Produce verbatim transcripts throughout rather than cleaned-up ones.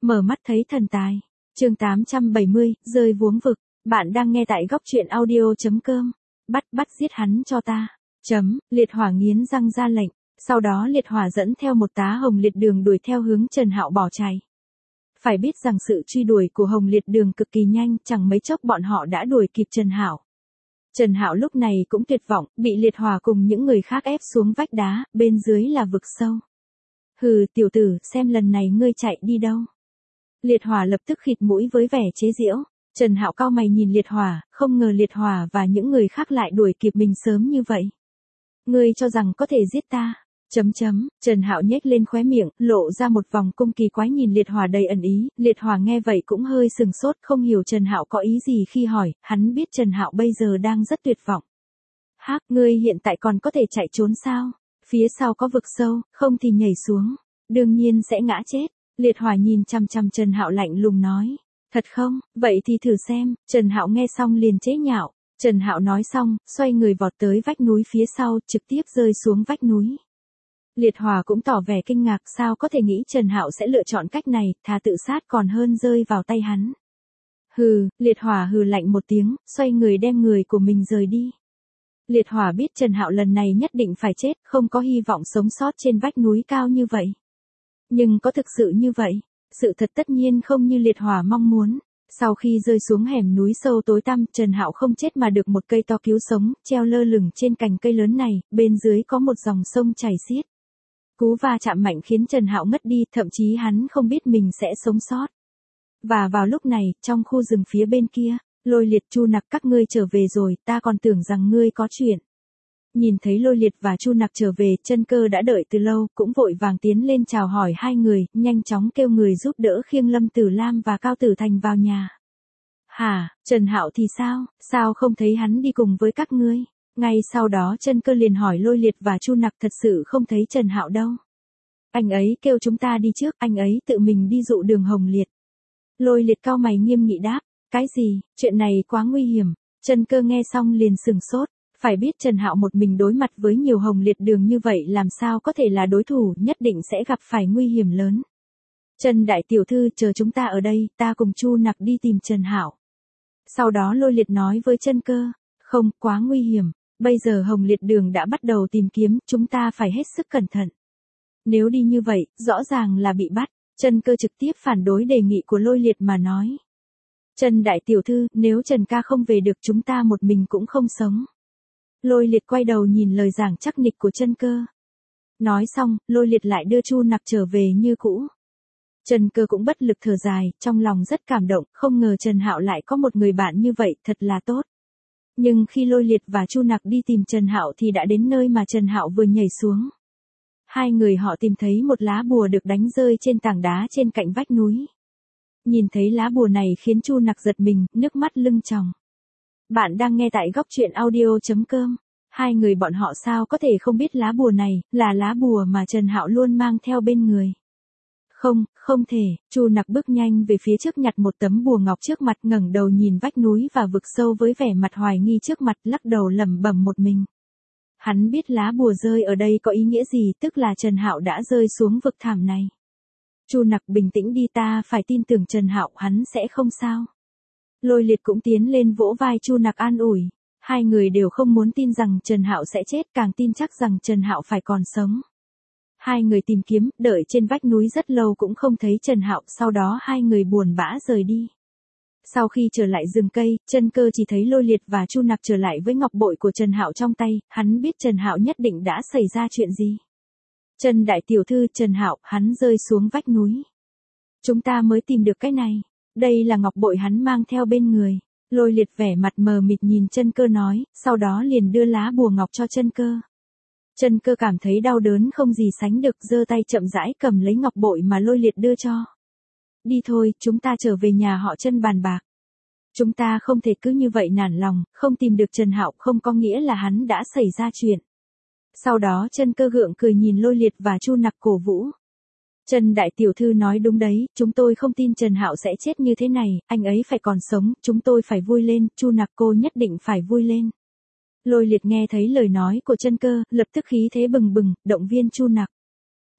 Mở mắt thấy thần tài. Chương tám trăm bảy mươi, rơi vuông vực. Bạn đang nghe tại góc truyện audio chấm com. Bắt bắt giết hắn cho ta. Chấm, Liệt Hỏa nghiến răng ra lệnh. Sau đó Liệt Hỏa dẫn theo một tá Hồng Liệt Đường đuổi theo hướng Trần Hạo bỏ chạy. Phải biết rằng sự truy đuổi của Hồng Liệt Đường cực kỳ nhanh, chẳng mấy chốc bọn họ đã đuổi kịp Trần Hạo. Trần Hạo lúc này cũng tuyệt vọng, bị Liệt Hỏa cùng những người khác ép xuống vách đá, bên dưới là vực sâu. Hừ, tiểu tử, xem lần này ngươi chạy đi đâu. Liệt Hỏa lập tức khịt mũi với vẻ chế giễu. Trần Hạo cau mày nhìn Liệt Hỏa, không ngờ Liệt Hỏa và những người khác lại đuổi kịp mình sớm như vậy. Ngươi cho rằng có thể giết ta? Chấm chấm, Trần Hạo nhếch lên khóe miệng, lộ ra một vòng cung kỳ quái nhìn Liệt Hỏa đầy ẩn ý. Liệt Hỏa nghe vậy cũng hơi sừng sốt, không hiểu Trần Hạo có ý gì khi hỏi, hắn biết Trần Hạo bây giờ đang rất tuyệt vọng. Hắc, ngươi hiện tại còn có thể chạy trốn sao? Phía sau có vực sâu, không thì nhảy xuống, đương nhiên sẽ ngã chết. Liệt Hỏa nhìn chằm chằm Trần Hạo lạnh lùng nói. Thật không, vậy thì thử xem. Trần Hạo nghe xong liền chế nhạo. Trần Hạo nói xong, xoay người vọt tới vách núi phía sau, trực tiếp rơi xuống vách núi. Liệt Hỏa cũng tỏ vẻ kinh ngạc, sao có thể nghĩ Trần Hạo sẽ lựa chọn cách này, thà tự sát còn hơn rơi vào tay hắn. Hừ, Liệt Hỏa hừ lạnh một tiếng, xoay người đem người của mình rời đi. Liệt Hỏa biết Trần Hạo lần này nhất định phải chết, không có hy vọng sống sót trên vách núi cao như vậy. Nhưng có thực sự như vậy? Sự thật tất nhiên không như Liệt Hỏa mong muốn. Sau khi rơi xuống hẻm núi sâu tối tăm, Trần Hạo không chết mà được một cây to cứu sống, treo lơ lửng trên cành cây lớn này, bên dưới có một dòng sông chảy xiết. Cú va chạm mạnh khiến Trần Hạo ngất đi, thậm chí hắn không biết mình sẽ sống sót. Và vào lúc này, trong khu rừng phía bên kia, Lôi Liệt, Chu Nặc các ngươi trở về rồi, ta còn tưởng rằng ngươi có chuyện. Nhìn thấy Lôi Liệt và Chu Nặc trở về, Chân Cơ đã đợi từ lâu, cũng vội vàng tiến lên chào hỏi hai người, nhanh chóng kêu người giúp đỡ khiêng Lâm Tử Lam và Cao Tử Thành vào nhà. Hả, Trần Hạo thì sao, sao không thấy hắn đi cùng với các ngươi? Ngay sau đó Chân Cơ liền hỏi Lôi Liệt và Chu Nặc, thật sự không thấy Trần Hạo đâu. Anh ấy kêu chúng ta đi trước, anh ấy tự mình đi dụ đường Hồng Liệt. Lôi Liệt cau mày nghiêm nghị đáp, cái gì, chuyện này quá nguy hiểm. Chân Cơ nghe xong liền sừng sốt. Phải biết Trần Hạo một mình đối mặt với nhiều Hồng Liệt Đường như vậy làm sao có thể là đối thủ, nhất định sẽ gặp phải nguy hiểm lớn. Trần đại tiểu thư, chờ chúng ta ở đây, ta cùng Chu Nặc đi tìm Trần Hạo. Sau đó Lôi Liệt nói với Chân Cơ, không, quá nguy hiểm, bây giờ Hồng Liệt Đường đã bắt đầu tìm kiếm, chúng ta phải hết sức cẩn thận. Nếu đi như vậy, rõ ràng là bị bắt. Chân Cơ trực tiếp phản đối đề nghị của Lôi Liệt mà nói. Trần đại tiểu thư, nếu Trần ca không về được chúng ta một mình cũng không sống. Lôi Liệt quay đầu nhìn lời giảng chắc nịch của Chân Cơ. Nói xong, Lôi Liệt lại đưa Chu Nặc trở về như cũ. Chân Cơ cũng bất lực thở dài, trong lòng rất cảm động, không ngờ Trần Hạo lại có một người bạn như vậy, thật là tốt. Nhưng khi Lôi Liệt và Chu Nặc đi tìm Trần Hạo thì đã đến nơi mà Trần Hạo vừa nhảy xuống. Hai người họ tìm thấy một lá bùa được đánh rơi trên tảng đá trên cạnh vách núi. Nhìn thấy lá bùa này khiến Chu Nặc giật mình, nước mắt lưng tròng. Bạn đang nghe tại góc truyện audio chấm com. Hai người bọn họ sao có thể không biết lá bùa này, là lá bùa mà Trần Hạo luôn mang theo bên người. Không, không thể, Chu Nặc bước nhanh về phía trước nhặt một tấm bùa ngọc trước mặt, ngẩng đầu nhìn vách núi và vực sâu với vẻ mặt hoài nghi trước mặt, lắc đầu lẩm bẩm một mình. Hắn biết lá bùa rơi ở đây có ý nghĩa gì, tức là Trần Hạo đã rơi xuống vực thẳm này. Chu Nặc bình tĩnh đi, ta phải tin tưởng Trần Hạo, hắn sẽ không sao. Lôi Liệt cũng tiến lên vỗ vai Chu Nặc an ủi. Hai người đều không muốn tin rằng Trần Hạo sẽ chết, càng tin chắc rằng Trần Hạo phải còn sống. Hai người tìm kiếm, đợi trên vách núi rất lâu cũng không thấy Trần Hạo, sau đó hai người buồn bã rời đi. Sau khi trở lại rừng cây, Chân Cơ chỉ thấy Lôi Liệt và Chu Nặc trở lại với ngọc bội của Trần Hạo trong tay, hắn biết Trần Hạo nhất định đã xảy ra chuyện gì. Trần đại tiểu thư, Trần Hạo, hắn rơi xuống vách núi. Chúng ta mới tìm được cái này. Đây là ngọc bội hắn mang theo bên người. Lôi Liệt vẻ mặt mờ mịt nhìn Chân Cơ nói, sau đó liền đưa lá bùa ngọc cho Chân Cơ. Chân Cơ cảm thấy đau đớn không gì sánh được, giơ tay chậm rãi cầm lấy ngọc bội mà Lôi Liệt đưa cho. Đi thôi, chúng ta trở về nhà họ Chân bàn bạc. Chúng ta không thể cứ như vậy nản lòng, không tìm được Trần Hạo không có nghĩa là hắn đã xảy ra chuyện. Sau đó Chân Cơ gượng cười nhìn Lôi Liệt và Chu Nặc cổ vũ. Trần đại tiểu thư nói đúng đấy, chúng tôi không tin Trần Hạo sẽ chết như thế này, anh ấy phải còn sống, chúng tôi phải vui lên, Chu Nặc cô nhất định phải vui lên. Lôi Liệt nghe thấy lời nói của Chân Cơ, lập tức khí thế bừng bừng, động viên Chu Nặc.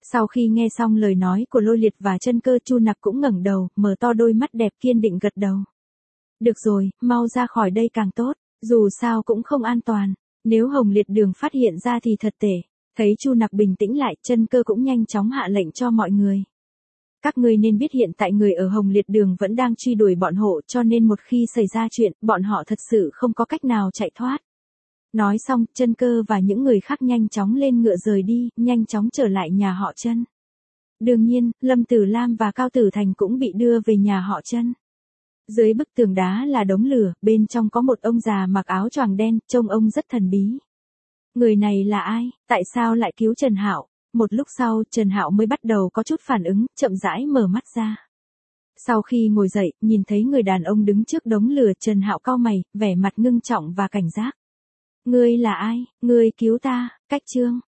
Sau khi nghe xong lời nói của Lôi Liệt và Chân Cơ, Chu Nặc cũng ngẩng đầu, mở to đôi mắt đẹp kiên định gật đầu. Được rồi, mau ra khỏi đây càng tốt, dù sao cũng không an toàn, nếu Hồng Liệt Đường phát hiện ra thì thật tệ. Thấy Chu Nặc bình tĩnh lại, Chân Cơ cũng nhanh chóng hạ lệnh cho mọi người. Các ngươi nên biết hiện tại người ở Hồng Liệt Đường vẫn đang truy đuổi bọn hộ, cho nên một khi xảy ra chuyện, bọn họ thật sự không có cách nào chạy thoát. Nói xong, Chân Cơ và những người khác nhanh chóng lên ngựa rời đi, nhanh chóng trở lại nhà họ Chân. Đương nhiên, Lâm Tử Lam và Cao Tử Thành cũng bị đưa về nhà họ Chân. Dưới bức tường đá là đống lửa, bên trong có một ông già mặc áo choàng đen, trông ông rất thần bí. Người này là ai, tại sao lại cứu Trần Hạo? Một lúc sau, Trần Hạo mới bắt đầu có chút phản ứng, chậm rãi mở mắt ra. Sau khi ngồi dậy, nhìn thấy người đàn ông đứng trước đống lửa, Trần Hạo cau mày, vẻ mặt ngưng trọng và cảnh giác. Ngươi là ai? Ngươi cứu ta? Cách Trương.